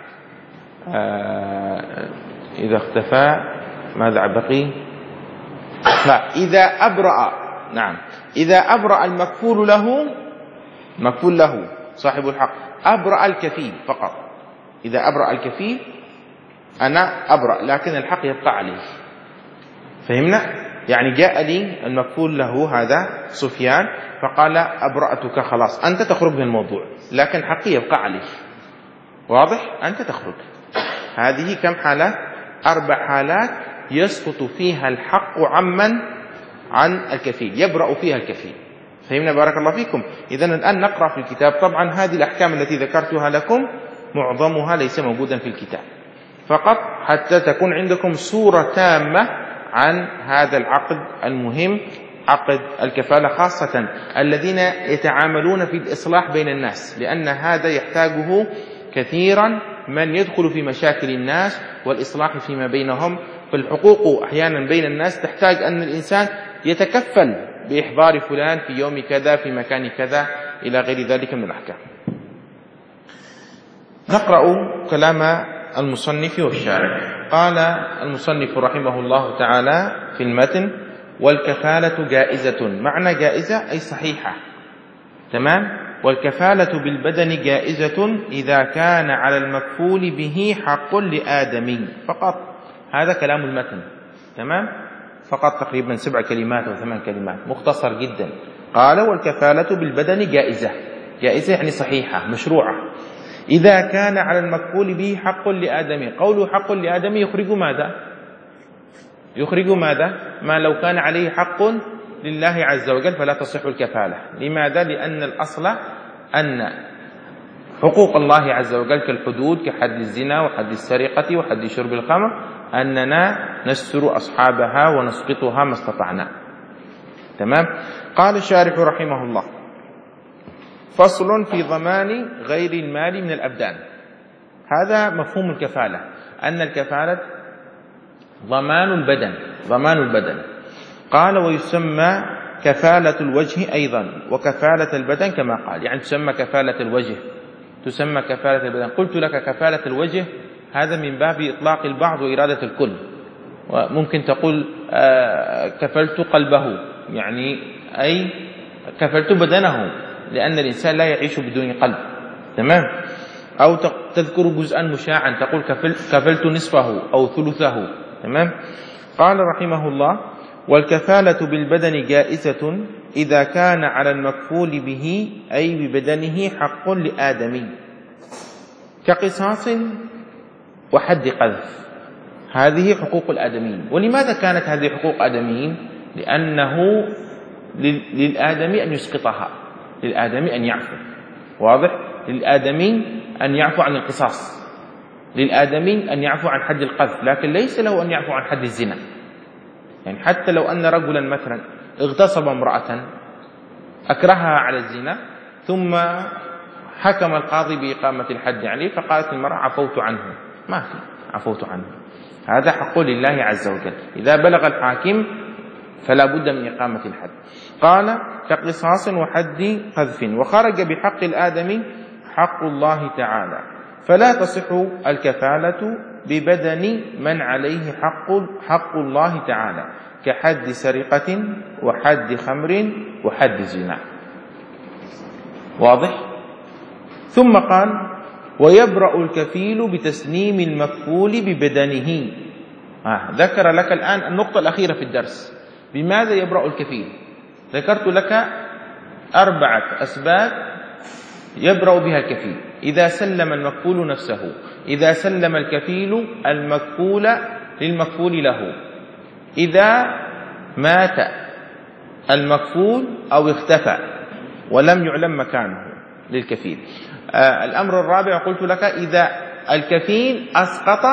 آه إذا اختفى ماذا بقي؟ لا، إذا أبرأ، نعم، إذا أبرأ المكفول له، مكفول له صاحب الحق أبرأ الكفيل فقط. إذا أبرأ الكفيل أنا أبرأ لكن الحق يبقى عليه. فهمنا؟ يعني جاء لي المكفول له هذا سفيان فقال أبرأتك، خلاص أنت تخرج من الموضوع لكن حقي يبقى عليه. واضح؟ أنت تخرج. هذه كم حالة؟ أربع حالات يسقط فيها الحق عمن عن الكفيل، يبرأ فيها الكفيل. فهمنا؟ بارك الله فيكم. إذن الآن نقرأ في الكتاب. طبعا هذه الأحكام التي ذكرتها لكم معظمها ليس موجودا في الكتاب، فقط حتى تكون عندكم صورة تامة عن هذا العقد المهم، عقد الكفالة، خاصة الذين يتعاملون في الإصلاح بين الناس، لأن هذا يحتاجه كثيرا من يدخل في مشاكل الناس والإصلاح فيما بينهم. فالحقوق أحيانا بين الناس تحتاج أن الإنسان يتكفل بإحضار فلان في يوم كذا في مكان كذا إلى غير ذلك من الأحكام. نقرأ كلام المصنف والشارح. قال المصنف رحمه الله تعالى في المتن: والكفالة جائزة. معنى جائزة أي صحيحة. تمام؟ والكفالة بالبدن جائزة إذا كان على المكفول به حق لآدمي. فقط هذا كلام المتن. تمام؟ فقط تقريبا سبع كلمات أو ثمان كلمات، مختصر جدا. قال: والكفالة بالبدن جائزة. جائزة يعني صحيحة مشروعة إذا كان على المكفول به حق لآدمي. قوله حق لآدمي يخرج ماذا؟ يخرج ماذا؟ ما لو كان عليه حق لله عز وجل فلا تصح الكفالة. لماذا؟ لأن الأصل أن حقوق الله عز وجل كالحدود، كحد الزنا وحد السرقة وحد شرب الخمر، أننا نستر أصحابها ونسقطها ما استطعنا. تمام؟ قال الشارح رحمه الله: فصل في ضمان غير المال من الأبدان. هذا مفهوم الكفالة، أن الكفالة ضمان البدن، ضمان البدن. قال: ويسمى كفالة الوجه أيضا وكفالة البدن كما قال، يعني تسمى كفالة الوجه، تسمى كفالة البدن. قلت لك كفالة الوجه هذا من باب إطلاق البعض وإرادة الكل، وممكن تقول كفلت قلبه، يعني أي كفلت بدنه، لأن الإنسان لا يعيش بدون قلب. تمام؟ أو تذكر جزءا مشاعا تقول كفلت نصفه أو ثلثه. تمام؟ قال رحمه الله: والكفالة بالبدن جائزة إذا كان على المكفول به أي ببدنه حق لآدمي، كقصاص وحد قذف. هذه حقوق الآدميين. ولماذا كانت هذه حقوق آدميين؟ لأنه للآدمي أن يسقطها، للآدمي أن يعفو. واضح؟ للآدمي أن يعفو عن القصاص، للآدمي أن يعفو عن حد القذف، لكن ليس له أن يعفو عن حد الزنا. يعني حتى لو أن رجلا مثلا اغتصب امرأة أكرهها على الزنا ثم حكم القاضي بإقامة الحد عليه، فقالت المرأة عفوت عنه، ما في عفوت عنه، هذا حق لله عز وجل. إذا بلغ الحاكم فلا بد من إقامة الحد. قال: كقصاص وحد قذف. وخرج بحق الآدمي حق الله تعالى، فلا تصح الكفالة ببدن من عليه حق, حق الله تعالى كحد سرقة وحد خمر وحد زنا. واضح؟ ثم قال ويبرأ الكفيل بتسليم المكفول ببدنه. آه ذكر لك الآن النقطة الأخيرة في الدرس. بماذا يبرأ الكفيل؟ ذكرت لك أربعة أسباب يبرأ بها الكفيل: إذا سلم المكفول نفسه، إذا سلم الكفيل المكفول للمكفول له، إذا مات المكفول أو اختفى ولم يعلم مكانه للكفيل. آه الأمر الرابع قلت لك إذا الكفيل أسقط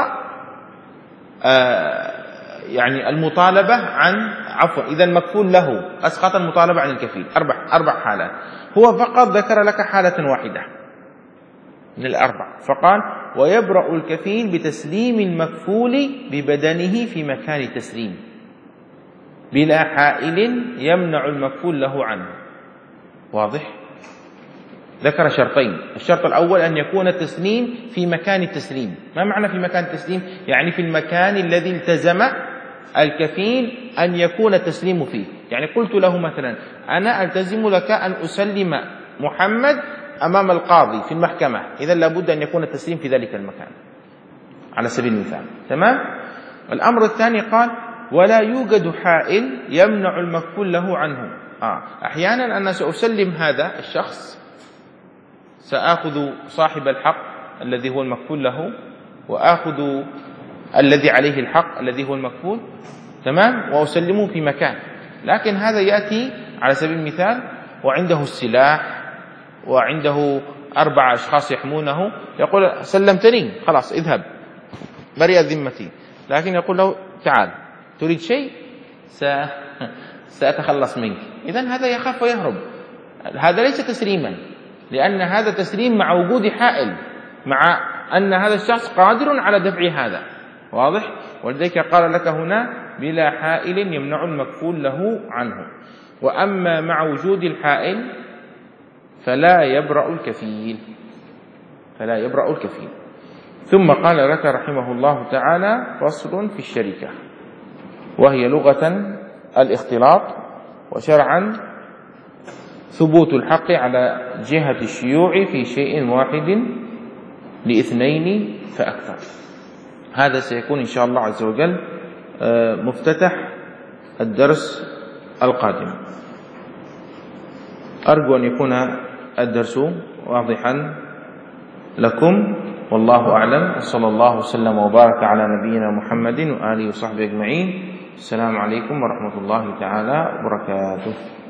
آه يعني المطالبة عن عفوا إذا المكفول له أسقط المطالبة عن الكفيل. أربع أربع حالات، هو فقط ذكر لك حالة واحدة من الأربع، فقال ويبرأ الكفيل بتسليم المكفول ببدنه في مكان التسليم بلا حائل يمنع المكفول له عنه. واضح؟ ذكر شرطين: الشرط الأول أن يكون التسليم في مكان التسليم. ما معنى في مكان التسليم؟ يعني في المكان الذي التزم الكفيل أن يكون التسليم فيه. يعني قلت له مثلا أنا ألتزم لك أن أسلم محمد أمام القاضي في المحكمة، إذا لابد أن يكون التسليم في ذلك المكان على سبيل المثال. تمام؟ الأمر الثاني قال ولا يوجد حائل يمنع المكفول له عنه. آه. أحيانا أنا سأسلم هذا الشخص، سأخذ صاحب الحق الذي هو المكفول له وأخذ الذي عليه الحق الذي هو المكفول، تمام، وأسلمه في مكان، لكن هذا يأتي على سبيل المثال وعنده السلاح وعنده أربع أشخاص يحمونه، يقول سلمتني خلاص اذهب برئت ذمتي، لكن يقول له تعال تريد شيء سأتخلص منك. إذن هذا يخاف ويهرب. هذا ليس تسليما، لأن هذا تسليم مع وجود حائل، مع أن هذا الشخص قادر على دفع هذا. واضح؟ ولذلك قال لك هنا بلا حائل يمنع المكفول له عنه. وأما مع وجود الحائل فلا يبرأ الكفيل، فلا يبرأ الكفيل. ثم قال لك رحمه الله تعالى فصل في الشركة، وهي لغة الاختلاط، وشرعا ثبوت الحق على جهة الشيوع في شيء واحد لاثنين فأكثر. هذا سيكون إن شاء الله عز وجل مفتتح الدرس القادم. أرجو أن يكون الدرس واضحا لكم، والله أعلم، صلى الله وسلم وبارك على نبينا محمد وآله وصحبه أجمعين. السلام عليكم ورحمة الله تعالى وبركاته.